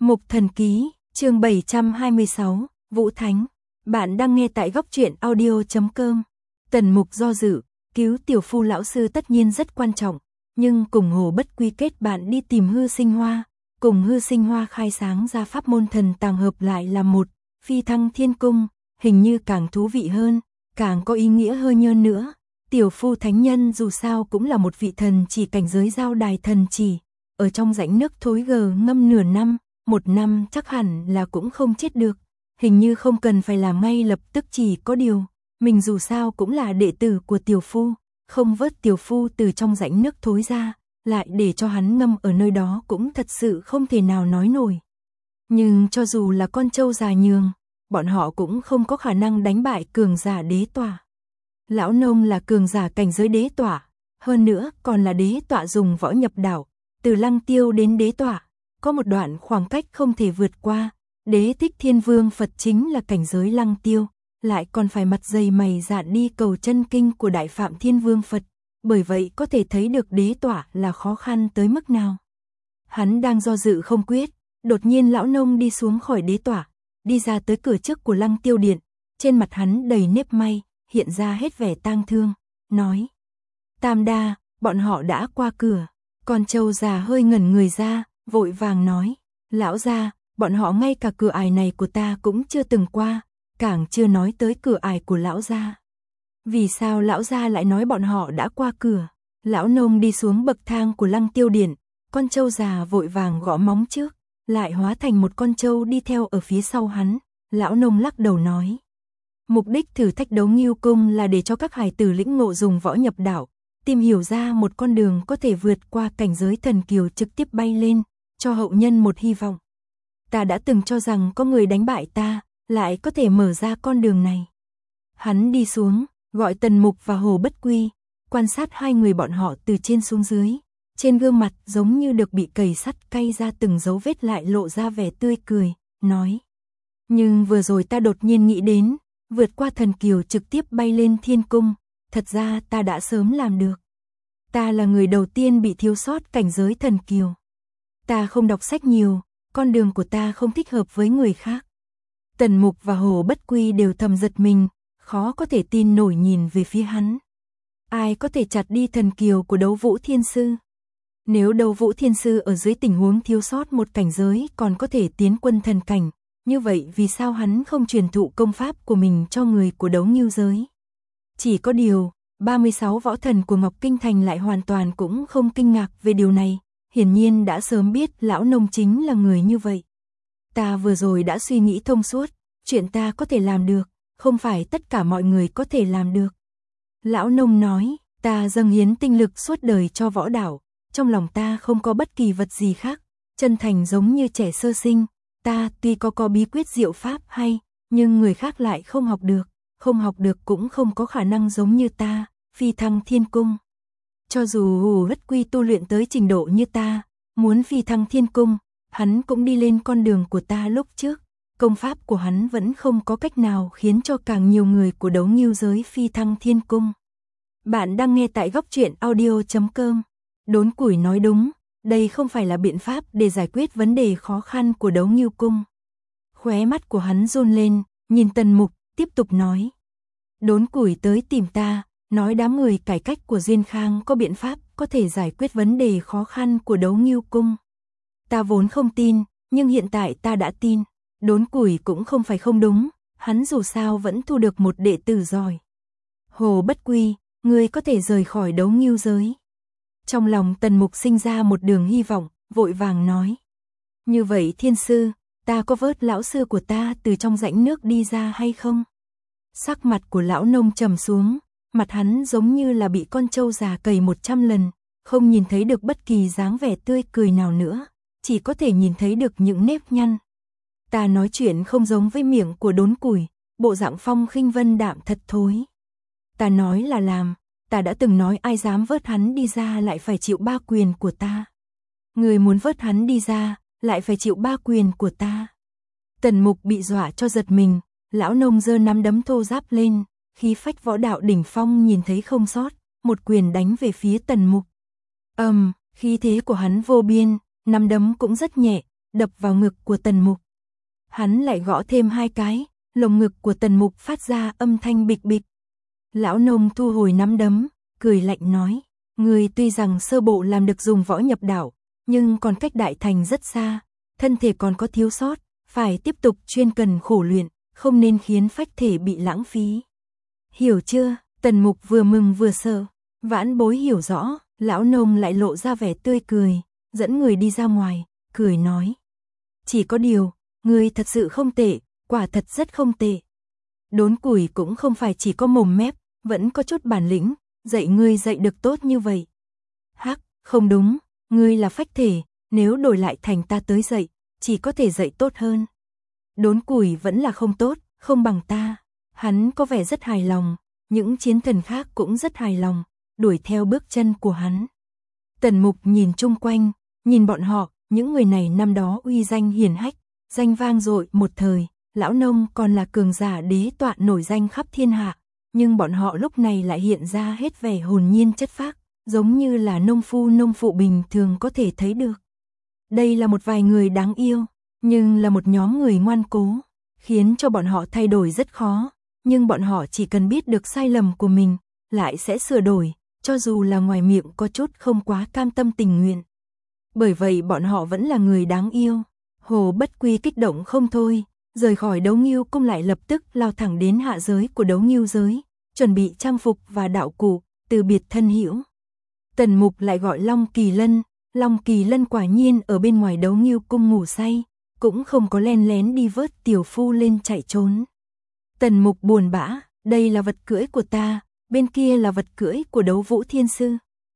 Mục Thần Ký, chương 726, Vũ Thánh. Bạn đang nghe tại góc truyện audio.com. Tần Mục do dự, cứu tiểu phu lão sư tất nhiên rất quan trọng, nhưng cùng Hồ Bất Quy kết bạn đi tìm Hư Sinh Hoa, cùng Hư Sinh Hoa khai sáng ra pháp môn thần tàng hợp lại là một, phi thăng thiên cung, hình như càng thú vị hơn, càng có ý nghĩa hơn nữa. Tiểu phu thánh nhân dù sao cũng là một vị thần chỉ cảnh giới giao đài thần chỉ, ở trong rãnh nước thối gờ ngâm nửa năm, một năm chắc hẳn là cũng không chết được, hình như không cần phải làm ngay lập tức, chỉ có điều, mình dù sao cũng là đệ tử của tiểu phu, không vớt tiểu phu từ trong rãnh nước thối ra, lại để cho hắn ngâm ở nơi đó cũng thật sự không thể nào nói nổi. Nhưng cho dù là con trâu già nhường, bọn họ cũng không có khả năng đánh bại cường giả đế tỏa. Lão nông là cường giả cảnh giới đế tỏa, hơn nữa còn là đế tỏa dùng võ nhập đạo, từ Lăng Tiêu đến đế tỏa, có một đoạn khoảng cách không thể vượt qua. Đế Thích Thiên Vương Phật chính là cảnh giới Lăng Tiêu, lại còn phải mặt dày mày dạn đi cầu chân kinh của Đại Phạm Thiên Vương Phật, bởi vậy có thể thấy được đế tỏa là khó khăn tới mức nào. Hắn đang do dự không quyết, đột nhiên lão nông đi xuống khỏi đế tỏa, đi ra tới cửa trước của Lăng Tiêu điện, trên mặt hắn đầy nếp may, hiện ra hết vẻ tang thương, nói: Tam đa, bọn họ đã qua cửa. Con trâu già hơi ngẩn người ra, vội vàng nói: Lão gia, bọn họ ngay cả cửa ải này của ta cũng chưa từng qua, càng chưa nói tới cửa ải của lão gia. Vì sao lão gia lại nói bọn họ đã qua cửa? Lão nông đi xuống bậc thang của Lăng Tiêu điện, con trâu già vội vàng gõ móng trước, lại hóa thành một con trâu đi theo ở phía sau hắn. Lão nông lắc đầu nói: Mục đích thử thách Đấu Ngưu Cung là để cho các hài tử lĩnh ngộ dùng võ nhập đạo, tìm hiểu ra một con đường có thể vượt qua cảnh giới thần kiều trực tiếp bay lên, cho hậu nhân một hy vọng. Ta đã từng cho rằng có người đánh bại ta, lại có thể mở ra con đường này. Hắn đi xuống, gọi Tần Mục và Hồ Bất Quy, quan sát hai người bọn họ từ trên xuống dưới. Trên gương mặt giống như được bị cầy sắt cay ra từng dấu vết, lại lộ ra vẻ tươi cười, nói: Nhưng vừa rồi ta đột nhiên nghĩ đến, vượt qua thần kiều trực tiếp bay lên thiên cung, thật ra ta đã sớm làm được. Ta là người đầu tiên bị thiếu sót cảnh giới thần kiều. Ta không đọc sách nhiều, con đường của ta không thích hợp với người khác. Tần Mục và Hồ Bất Quy đều thầm giật mình, khó có thể tin nổi nhìn về phía hắn. Ai có thể chặt đi thần kiều của Đấu Vũ Thiên Sư? Nếu Đấu Vũ Thiên Sư ở dưới tình huống thiếu sót một cảnh giới còn có thể tiến quân thần cảnh, như vậy vì sao hắn không truyền thụ công pháp của mình cho người của Đấu Ngưu giới? Chỉ có điều, 36 võ thần của Ngọc Kinh Thành lại hoàn toàn cũng không kinh ngạc về điều này, hiển nhiên đã sớm biết lão nông chính là người như vậy. Ta vừa rồi đã suy nghĩ thông suốt, chuyện ta có thể làm được, không phải tất cả mọi người có thể làm được. Lão nông nói: Ta dâng hiến tinh lực suốt đời cho võ đạo, trong lòng ta không có bất kỳ vật gì khác, chân thành giống như trẻ sơ sinh. Ta tuy có bí quyết diệu pháp hay, nhưng người khác lại không học được, không học được cũng không có khả năng giống như ta, phi thăng thiên cung. Cho dù Hồ Bất Quy tu luyện tới trình độ như ta, muốn phi thăng thiên cung, hắn cũng đi lên con đường của ta lúc trước, công pháp của hắn vẫn không có cách nào khiến cho càng nhiều người của Đấu Ngưu giới phi thăng thiên cung. Bạn đang nghe tại góc truyện audio.com. Đốn Củi nói đúng, đây không phải là biện pháp để giải quyết vấn đề khó khăn của Đấu Ngưu cung. Khóe mắt của hắn run lên, nhìn Tần Mục, tiếp tục nói: Đốn Củi tới tìm ta, nói đám người cải cách của Duyên Khang có biện pháp có thể giải quyết vấn đề khó khăn của Đấu Ngưu cung. Ta vốn không tin, nhưng hiện tại ta đã tin. Đốn Củi cũng không phải không đúng, hắn dù sao vẫn thu được một đệ tử giỏi. Hồ Bất Quy, ngươi có thể rời khỏi Đấu Ngưu giới. Trong lòng Tần Mục sinh ra một đường hy vọng, vội vàng nói: Như vậy thiên sư, ta có vớt lão sư của ta từ trong rãnh nước đi ra hay không? Sắc mặt của lão nông trầm xuống, mặt hắn giống như là bị con trâu già cầy 100 lần, không nhìn thấy được bất kỳ dáng vẻ tươi cười nào nữa, chỉ có thể nhìn thấy được những nếp nhăn. Ta nói chuyện không giống với miệng của Đốn Củi, bộ dạng phong khinh vân đạm thật thối. Ta nói là làm, ta đã từng nói ai dám vớt hắn đi ra lại phải chịu 3 quyền của ta. Người muốn vớt hắn đi ra, lại phải chịu 3 quyền của ta. Tần Mục bị dọa cho giật mình, lão nông giơ nắm đấm thô ráp lên, khí phách võ đạo đỉnh phong nhìn thấy không sót, một quyền đánh về phía Tần Mục. Khí thế của hắn vô biên, nắm đấm cũng rất nhẹ, đập vào ngực của Tần Mục. Hắn lại gõ thêm 2 cái, lồng ngực của Tần Mục phát ra âm thanh bịch bịch. Lão nông thu hồi nắm đấm, cười lạnh nói, ngươi tuy rằng sơ bộ làm được dùng võ nhập đạo, nhưng còn cách đại thành rất xa, thân thể còn có thiếu sót, phải tiếp tục chuyên cần khổ luyện, không nên khiến phách thể bị lãng phí. Hiểu chưa? Tần Mục vừa mừng vừa sợ. Vãn Bối hiểu rõ. Lão nông lại lộ ra vẻ tươi cười, dẫn người đi ra ngoài, cười nói. Chỉ có điều, ngươi thật sự không tệ, quả thật rất không tệ. Đốn củi cũng không phải chỉ có mồm mép, vẫn có chút bản lĩnh, dạy ngươi dạy được tốt như vậy. Hắc, không đúng, ngươi là phách thể, nếu đổi lại thành ta tới dạy, chỉ có thể dạy tốt hơn. Đốn củi vẫn là không tốt, không bằng ta. Hắn có vẻ rất hài lòng, những chiến thần khác cũng rất hài lòng, đuổi theo bước chân của hắn. Tần Mục nhìn chung quanh, nhìn bọn họ, những người này năm đó uy danh hiển hách, danh vang dội một thời, lão nông còn là cường giả đế tọa nổi danh khắp thiên hạ, nhưng bọn họ lúc này lại hiện ra hết vẻ hồn nhiên chất phác, giống như là nông phu nông phụ bình thường có thể thấy được. Đây là một vài người đáng yêu, nhưng là một nhóm người ngoan cố, khiến cho bọn họ thay đổi rất khó, nhưng bọn họ chỉ cần biết được sai lầm của mình, lại sẽ sửa đổi, cho dù là ngoài miệng có chút không quá cam tâm tình nguyện. Bởi vậy bọn họ vẫn là người đáng yêu. Hồ Bất Quy kích động không thôi, rời khỏi Đấu Ngưu Cung lại lập tức lao thẳng đến hạ giới của Đấu Ngưu giới, chuẩn bị trang phục và đạo cụ, từ biệt thân hữu. Tần Mục lại gọi Long Kỳ Lân quả nhiên ở bên ngoài Đấu Ngưu Cung ngủ say, cũng không có len lén đi vớt tiểu phu lên chạy trốn. Tần Mục buồn bã, đây là vật cưỡi của ta, bên kia là vật cưỡi của Đấu Vũ Thiên Sư.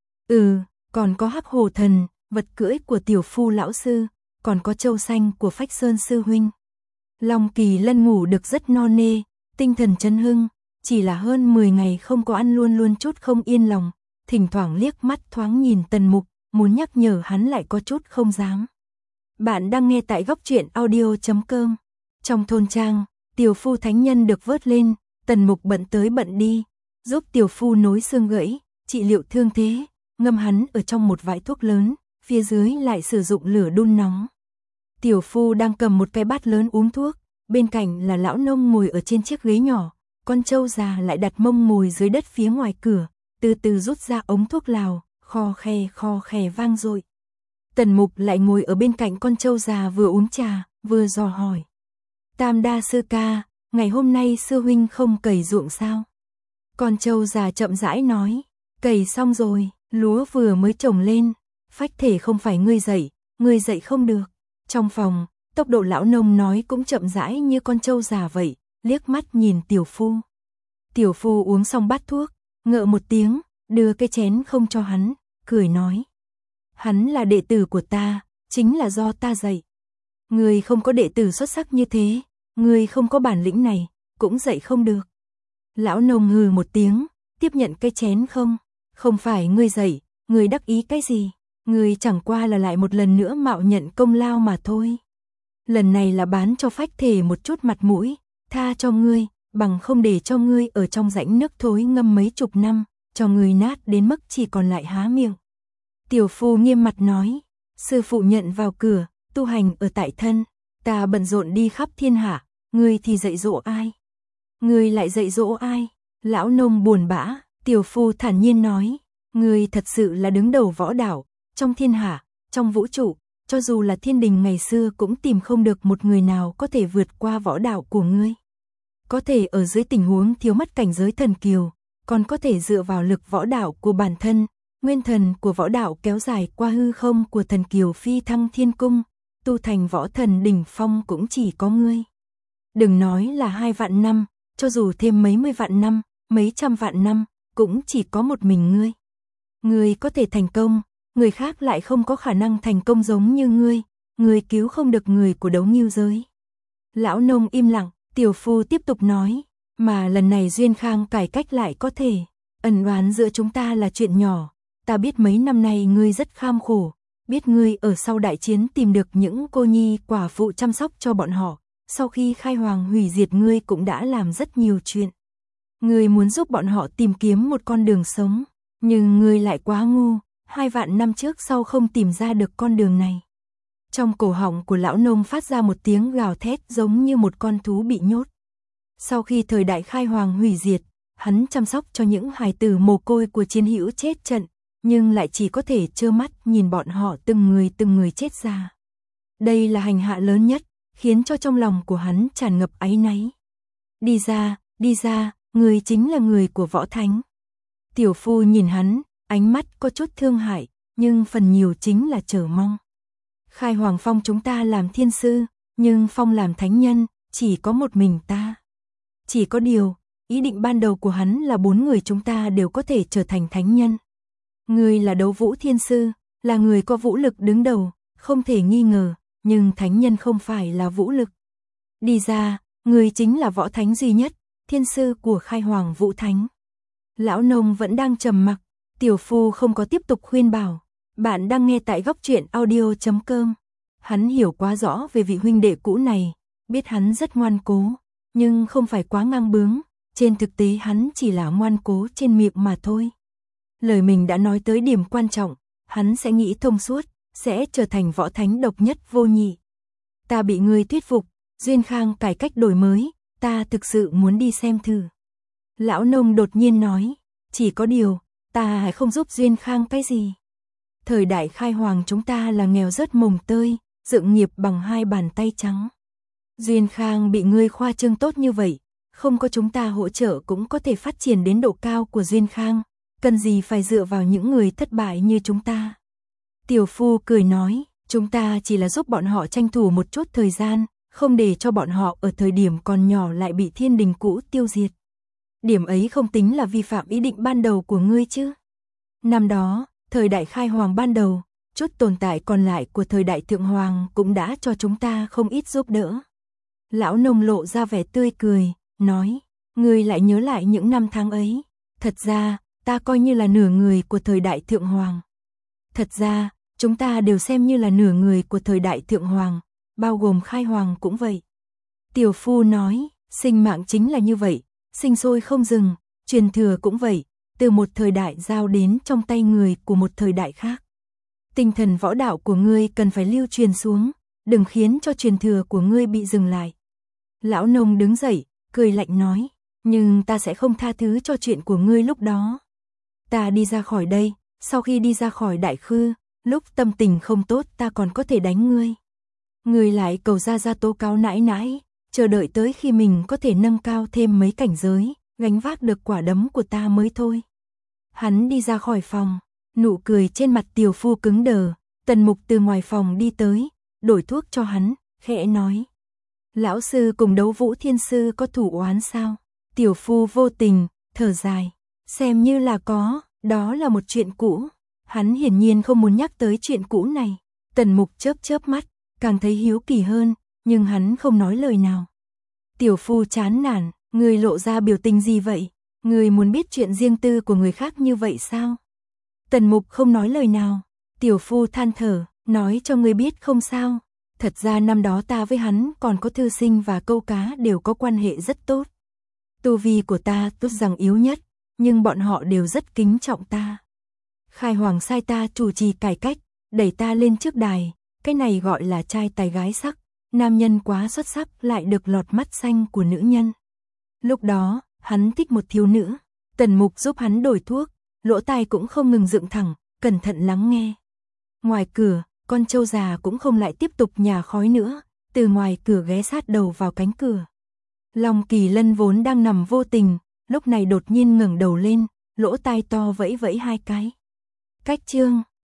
Còn có Hắc Hổ Thần, vật cưỡi của tiểu phu lão sư, còn có Châu Xanh của Phách Sơn sư huynh. Long Kỳ Lân ngủ được rất no nê, tinh thần chấn hưng, chỉ là hơn 10 ngày không có ăn luôn luôn chút không yên lòng, thỉnh thoảng liếc mắt thoáng nhìn Tần Mục, muốn nhắc nhở hắn lại có chút không dám. Bạn đang nghe tại góc truyện audio.com. Trong thôn trang, tiểu phu thánh nhân được vớt lên, Tần Mục bận tới bận đi, giúp tiểu phu nối xương gãy, trị liệu thương thế, ngâm hắn ở trong một vại thuốc lớn, phía dưới lại sử dụng lửa đun nóng. Tiểu phu đang cầm một cái bát lớn uống thuốc, bên cạnh là lão nông ngồi ở trên chiếc ghế nhỏ, con trâu già lại đặt mông ngồi dưới đất phía ngoài cửa, từ từ rút ra ống thuốc lào, kho khè vang dội. Tần Mục lại ngồi ở bên cạnh con trâu già vừa uống trà, vừa dò hỏi. Tam đa sư ca, ngày hôm nay sư huynh không cày ruộng sao? Con trâu già chậm rãi nói, cày xong rồi, lúa vừa mới trồng lên, phách thể không phải ngươi dạy không được. Trong phòng, tốc độ lão nông nói cũng chậm rãi như con trâu già vậy, liếc mắt nhìn tiểu phu. Tiểu phu uống xong bát thuốc, ngợ một tiếng, đưa cái chén không cho hắn, cười nói. Hắn là đệ tử của ta, chính là do ta dạy. Ngươi không có đệ tử xuất sắc như thế, ngươi không có bản lĩnh này, cũng dạy không được. Lão nông hừ một tiếng, tiếp nhận cái chén không phải ngươi dạy, ngươi đắc ý cái gì, ngươi chẳng qua là lại một lần nữa mạo nhận công lao mà thôi. Lần này là bán cho phách thể một chút mặt mũi, tha cho ngươi, bằng không để cho ngươi ở trong rãnh nước thối ngâm mấy chục năm, cho ngươi nát đến mức chỉ còn lại há miệng. Tiểu phu nghiêm mặt nói, sư phụ nhận vào cửa, tu hành ở tại thân, ta bận rộn đi khắp thiên hạ, ngươi thì dạy dỗ ai? Ngươi lại dạy dỗ ai? Lão nông buồn bã, tiểu phu thản nhiên nói, ngươi thật sự là đứng đầu võ đạo, trong thiên hạ, trong vũ trụ, cho dù là thiên đình ngày xưa cũng tìm không được một người nào có thể vượt qua võ đạo của ngươi. Có thể ở dưới tình huống thiếu mất cảnh giới thần kiều, còn có thể dựa vào lực võ đạo của bản thân, nguyên thần của võ đạo kéo dài qua hư không của thần kiều phi thăng thiên cung, tu thành võ thần đỉnh phong cũng chỉ có ngươi. Đừng nói là 2 vạn năm, cho dù thêm mấy mươi vạn năm, mấy trăm vạn năm, cũng chỉ có một mình ngươi. Ngươi có thể thành công, người khác lại không có khả năng thành công giống như ngươi cứu không được người của Đấu Ngưu giới. Lão nông im lặng, tiểu phu tiếp tục nói, mà lần này duyên khang cải cách lại có thể, ẩn oán giữa chúng ta là chuyện nhỏ, ta biết mấy năm nay ngươi rất kham khổ, biết ngươi ở sau đại chiến tìm được những cô nhi quả phụ chăm sóc cho bọn họ, sau khi khai hoàng hủy diệt ngươi cũng đã làm rất nhiều chuyện. Ngươi muốn giúp bọn họ tìm kiếm một con đường sống, nhưng ngươi lại quá ngu, 2 vạn năm trước sau không tìm ra được con đường này. Trong cổ họng của lão nông phát ra một tiếng gào thét giống như một con thú bị nhốt. Sau khi thời đại khai hoàng hủy diệt, hắn chăm sóc cho những hài tử mồ côi của chiến hữu chết trận, nhưng lại chỉ có thể trơ mắt nhìn bọn họ từng người chết ra. Đây là hành hạ lớn nhất, khiến cho trong lòng của hắn tràn ngập áy náy. Đi ra, người chính là người của Võ Thánh. Tiểu Phu nhìn hắn, ánh mắt có chút thương hại, nhưng phần nhiều chính là chờ mong. Khai Hoàng phong chúng ta làm thiên sư, nhưng phong làm thánh nhân, chỉ có một mình ta. Chỉ có điều, ý định ban đầu của hắn là 4 người chúng ta đều có thể trở thành thánh nhân. Người là Đấu Vũ Thiên Sư, là người có vũ lực đứng đầu, không thể nghi ngờ, nhưng thánh nhân không phải là vũ lực. Đi ra, người chính là Võ Thánh duy nhất, thiên sư của Khai Hoàng Vũ Thánh. Lão nông vẫn đang trầm mặc, Tiểu Phu không có tiếp tục khuyên bảo. Bạn đang nghe tại góc truyện audio.com. Hắn hiểu quá rõ về vị huynh đệ cũ này, biết hắn rất ngoan cố, nhưng không phải quá ngang bướng, trên thực tế hắn chỉ là ngoan cố trên miệng mà thôi. Lời mình đã nói tới điểm quan trọng, hắn sẽ nghĩ thông suốt, sẽ trở thành Võ Thánh độc nhất vô nhị. Ta bị ngươi thuyết phục, Duyên Khang cải cách đổi mới, ta thực sự muốn đi xem thử. Lão nông đột nhiên nói, chỉ có điều, ta không giúp Duyên Khang cái gì. Thời đại khai hoàng chúng ta là nghèo rớt mồng tơi, dựng nghiệp bằng 2 bàn tay trắng. Duyên Khang bị ngươi khoa trương tốt như vậy, không có chúng ta hỗ trợ cũng có thể phát triển đến độ cao của Duyên Khang, cần gì phải dựa vào những người thất bại như chúng ta. Tiểu Phu cười nói, chúng ta chỉ là giúp bọn họ tranh thủ một chút thời gian, không để cho bọn họ ở thời điểm còn nhỏ lại bị thiên đình cũ tiêu diệt. Điểm ấy không tính là vi phạm ý định ban đầu của ngươi chứ. Năm đó, thời đại khai hoàng ban đầu, chút tồn tại còn lại của thời đại thượng hoàng cũng đã cho chúng ta không ít giúp đỡ. Lão nông lộ ra vẻ tươi cười, nói, ngươi lại nhớ lại những năm tháng ấy. Thật ra, ta coi như là nửa người của thời đại thượng hoàng. Thật ra, chúng ta đều xem như là nửa người của thời đại thượng hoàng, bao gồm khai hoàng cũng vậy. Tiểu Phu nói, sinh mạng chính là như vậy, sinh sôi không dừng, truyền thừa cũng vậy, từ một thời đại giao đến trong tay người của một thời đại khác. Tinh thần võ đạo của ngươi cần phải lưu truyền xuống, đừng khiến cho truyền thừa của ngươi bị dừng lại. Lão nông đứng dậy, cười lạnh nói, nhưng ta sẽ không tha thứ cho chuyện của ngươi lúc đó. Ta đi ra khỏi đây, sau khi đi ra khỏi Đại Khư, lúc tâm tình không tốt ta còn có thể đánh ngươi. Ngươi lại cầu ra tố cáo nãi nãi, chờ đợi tới khi mình có thể nâng cao thêm mấy cảnh giới, gánh vác được quả đấm của ta mới thôi. Hắn đi ra khỏi phòng, nụ cười trên mặt Tiểu Phu cứng đờ, Tần Mục từ ngoài phòng đi tới, đổi thuốc cho hắn, khẽ nói. Lão sư cùng Đấu Vũ Thiên Sư có thủ oán sao? Tiểu Phu vô tình, thở dài, xem như là có, đó là một chuyện cũ. Hắn hiển nhiên không muốn nhắc tới chuyện cũ này. Tần Mục chớp mắt, càng thấy hiếu kỳ hơn, nhưng hắn không nói lời nào. Tiểu Phu chán nản, ngươi lộ ra biểu tình gì vậy? Ngươi muốn biết chuyện riêng tư của người khác như vậy sao? Tần Mục không nói lời nào. Tiểu Phu than thở, nói cho ngươi biết không sao. Thật ra năm đó ta với hắn còn có thư sinh và câu cá đều có quan hệ rất tốt. Tu vi của ta tốt rằng yếu nhất, nhưng bọn họ đều rất kính trọng ta. Khai Hoàng sai ta chủ trì cải cách, đẩy ta lên trước đài, cái này gọi là trai tài gái sắc, nam nhân quá xuất sắc lại được lọt mắt xanh của nữ nhân. Lúc đó, hắn thích một thiếu nữ, Tần Mục giúp hắn đổi thuốc, lỗ tai cũng không ngừng dựng thẳng, cẩn thận lắng nghe. Ngoài cửa, con trâu già cũng không lại tiếp tục nhả khói nữa, từ ngoài cửa ghé sát đầu vào cánh cửa. Long Kỳ Lân vốn đang nằm vô tình, lúc này đột nhiên ngẩng đầu lên, lỗ tai to vẫy vẫy 2 cái. Cách chương